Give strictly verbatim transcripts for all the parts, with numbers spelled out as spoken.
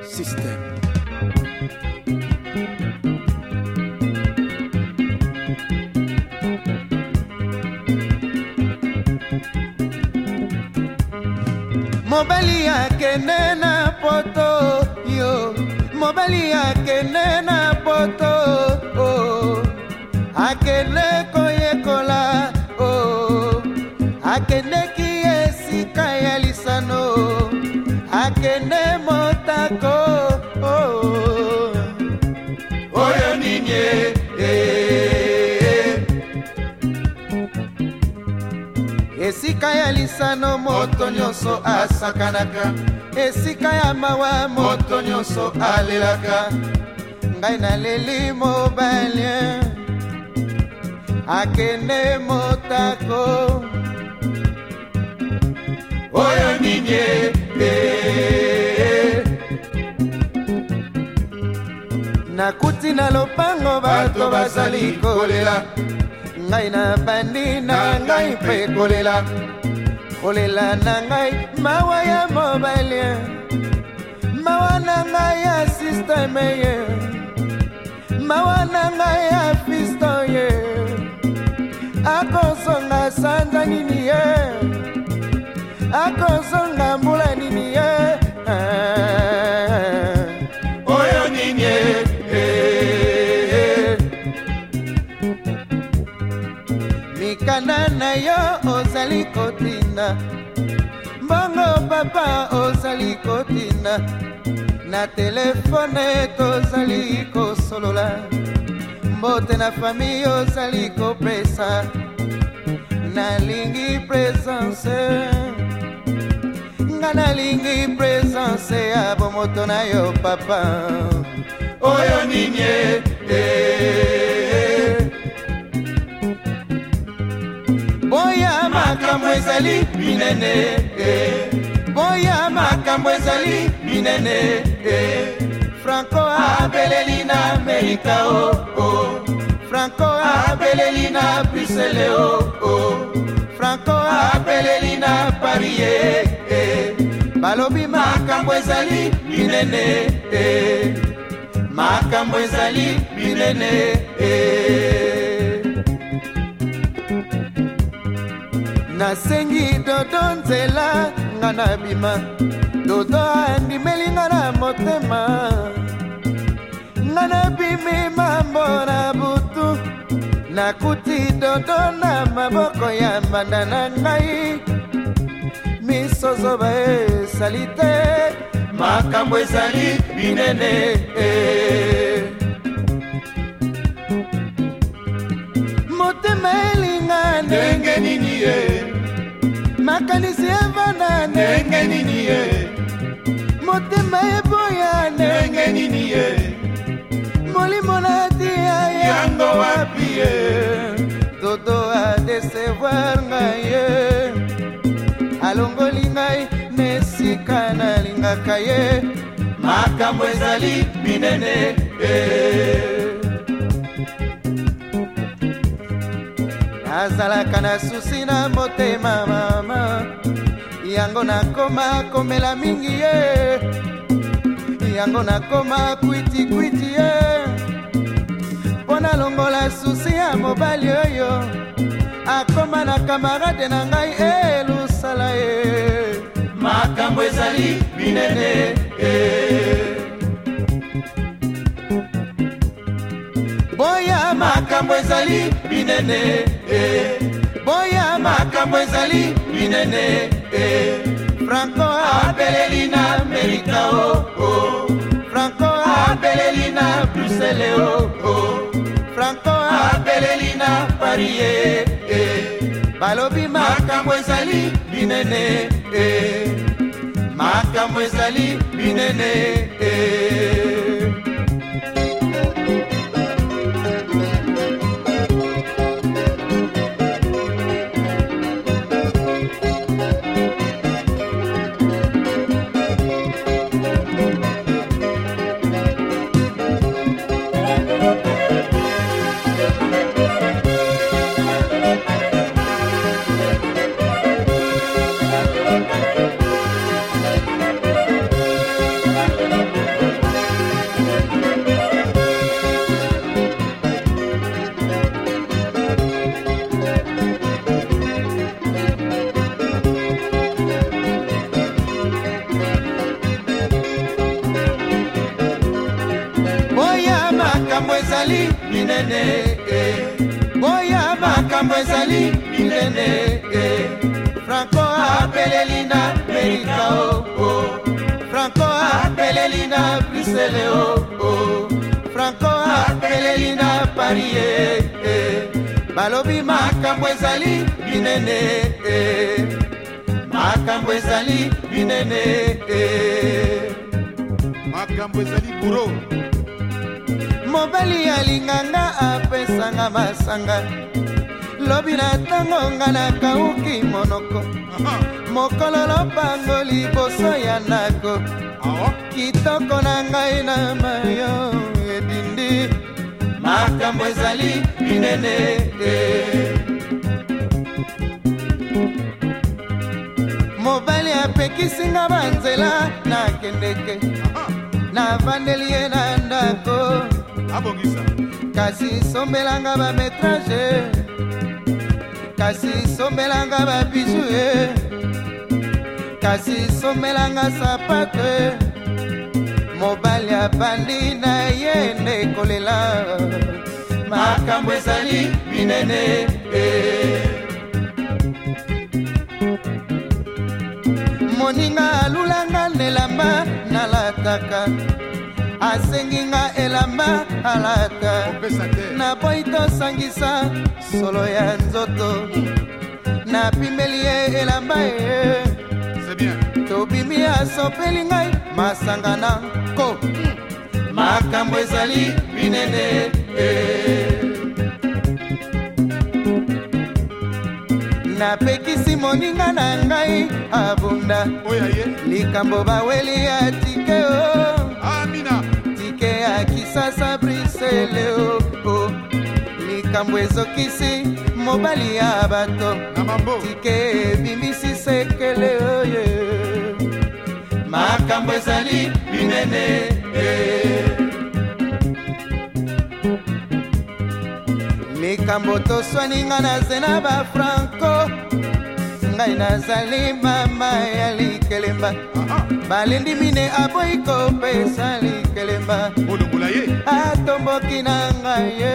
System. Mobali akende na poto yo, mobali akende na poto oh, akende koyekola oh, akende ki esika ya lisano, akende motako oh, oyo ninye eh. Esika ya lisano moto nyonso asakanaka, esika ya mawa moto nyonso alelaka. Ngai naleli mobali akende motako oyo ninye eh. Nakuti na lopango bato bazali kolela, ngai na bandi na ngai pe kolela, kolela na ngai mawa ya mobali, mawa na ngai ya systeme ye, mawa na ngai ya fisto ye, akosonga sanza nini ye, akosonga mbula nini ye ah, oyo nini ye eh. Mikanda na yo ozali kotinda, mbongo papa ozali kotinda, na telefone tozali kosolola, mbote na fami ozali kopesa, nalingi presence, nga nalingi presence ya bomoto na yo papa oyo ninye eh. Boya makambo ezali minene eh. Boya makambo ezali minene eh. Franco abeleli na Amerika oh, oh. Franco abeleli na Bruxelles oh, oh. Franco abeleli na Paris eh, eh. Balobi makambo ezali minene eh. Makambo ezali minene eh. Nasengi dodo nzela nga na bima, dodo andimeli nga na motema, nga na bimi mambo na butu, nakuti dodo na maboko ya mbanda na ngai, misozoba esali te, makambo ezali minene eh. Motema elinga ndenge nini ye, makanisi evanda ndenge nini ye, motema eboya ndenge nini ye, molimo natia yango wapi ye, dodo adesevoir ngai ye, alongoli ngai nesika nalingaka ye, makambo ezali minene eh. Nazalaka na susi na motema mama, yango nakoma komela mingi ye, yango nakoma kwiti kwiti ye, pona longola susi ya mobali oyo, akoma na kamarade na ngai elusala ye, makambo ezali minene eh. Boya makambo ezali minene eh. Boya makambo ezali minene eh. Franco abeleli na Amerika oh, oh. Franco abeleli na Bruxelles oh, oh. Franco abeleli na Paris eh, eh. Balobi makambo ezali minene eh. Makambo ezali minene eh. minene boya makambo ezali minene Franco apeleli na Amerika o Franco apeleli na Bruxelles o Franco apeleli na Paris balobi makambo ezali minene makambo ezali minene makambo ezali buro mobali alinganga apesanga masanga lobi na ntango nga nakauki monoko mokolo lopango liboso ya ndako kitoko na ngai na mayo edindi makambo ezali minene mobali apekisinga banzela nakendeke navandeli ye na ndako kasi sombelanga bametrage kasi sombelanga babiju ye kasi sombelanga sapato mobali abandi na ye nde kolela makambo ezali minene moninga alulanga nelamba nalataka asenginga elamba alata na boyi tosangisa solo ya nzoto napimeli ye elamba ye tobimi asopeli ngai masanga na ko makambo ezali minene napekisi moninga na ngai abunda likambo baweli ya tike o tike ya kisasa Brisele o likambo ezokisi mobali ya bato tike ebimisi sekele oye makambo ezali minene likambo toswaninga nazena ba Franco ngai nazali mama ya likelemba balendi mine aboyi kopesa likelemba atomboki na ngai ye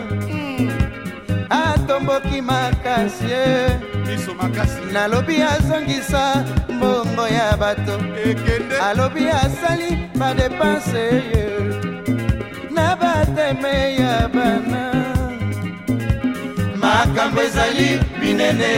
atomboki makasi ye nalobi azongisa mbongo ya bato alobi asali badepanse ye na bateme ya bana makambo ezali minene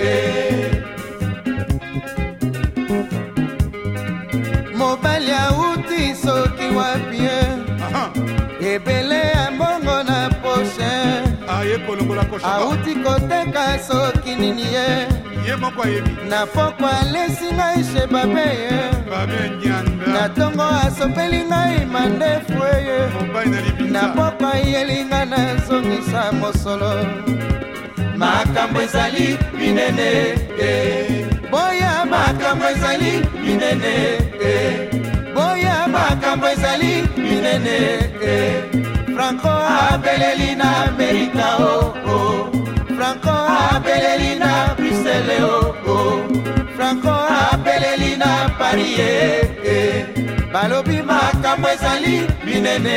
mobali auti soki wapie ebele ya mbongo na poshe auti koteka soki nini ye na poko alesi ngai she babe ye na tongo asopeli ngai mandefu eye na poko ayelinga nazongisa mosolo makambo ezali minene boya makambo ezali minene boya makambo ezali minene Franco abeleli na Amerika o Franco abeleli na Bruxelles o Franco abeleli na Paris balobi makambo ezali minene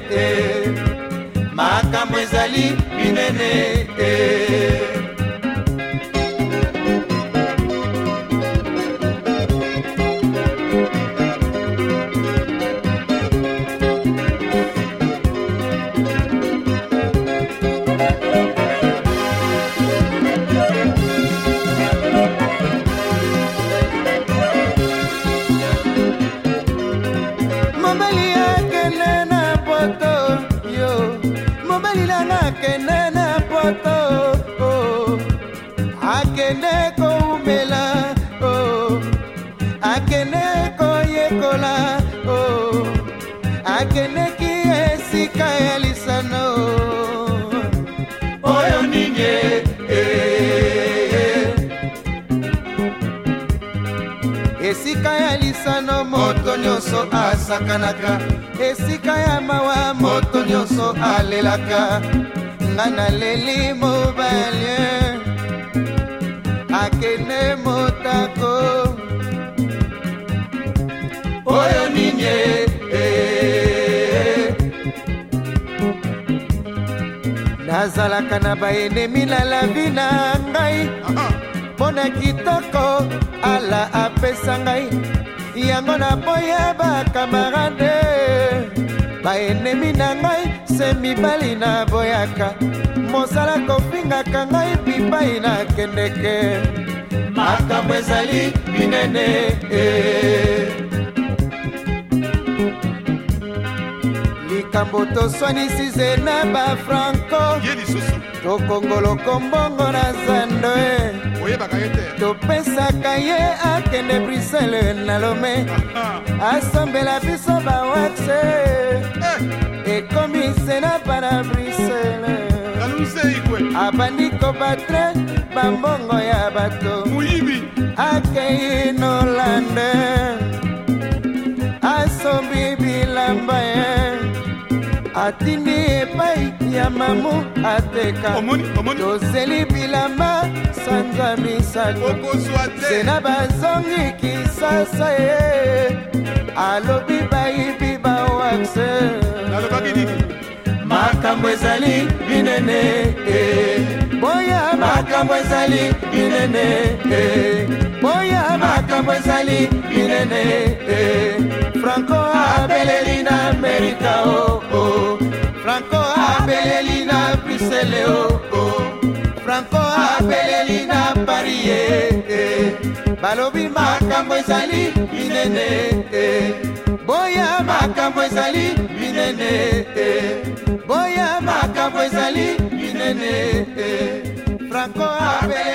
makambo ezali minene akende koumela oh akende koyekola oh akende ki esika ya lisano oyo ninye eh esika ya lisano moto nyonso asakanaka esika ya mawa moto nyonso alelaka ngana leli mobali akene motako oyo ninye nazalaka na baenemi na lavi na ngai mpo na kitoko ala apesa ngai yango naboya bakamarade baenemi na ngai se mibali naboyaka mosala kofingaka ngai bipai na kendeke makambo ezali minene likambo toswanisi ze na bafranco tokongoloko mbongo na zando topesaka ye akende brisele na lome asombela biso bawaxe ekomise na pana brisele abandi kobatre bambongo ya bato akei nolande asombi bilamba ye atindi epai ya mamu ateka tozeli bilamba sanza misato sena bazongi kisasa ye alobi bayibi bawaxe makambo ezali binene boya makambo ezali binene boya makambo ezali binene Franco abeleli na Amerika oh oh Franco abeleli na Bruxelles oh oh Franco abeleli na Paris eh balobi makambo ezali binene boya makambo ezali binene boya makambo ezali binene Franco abeleli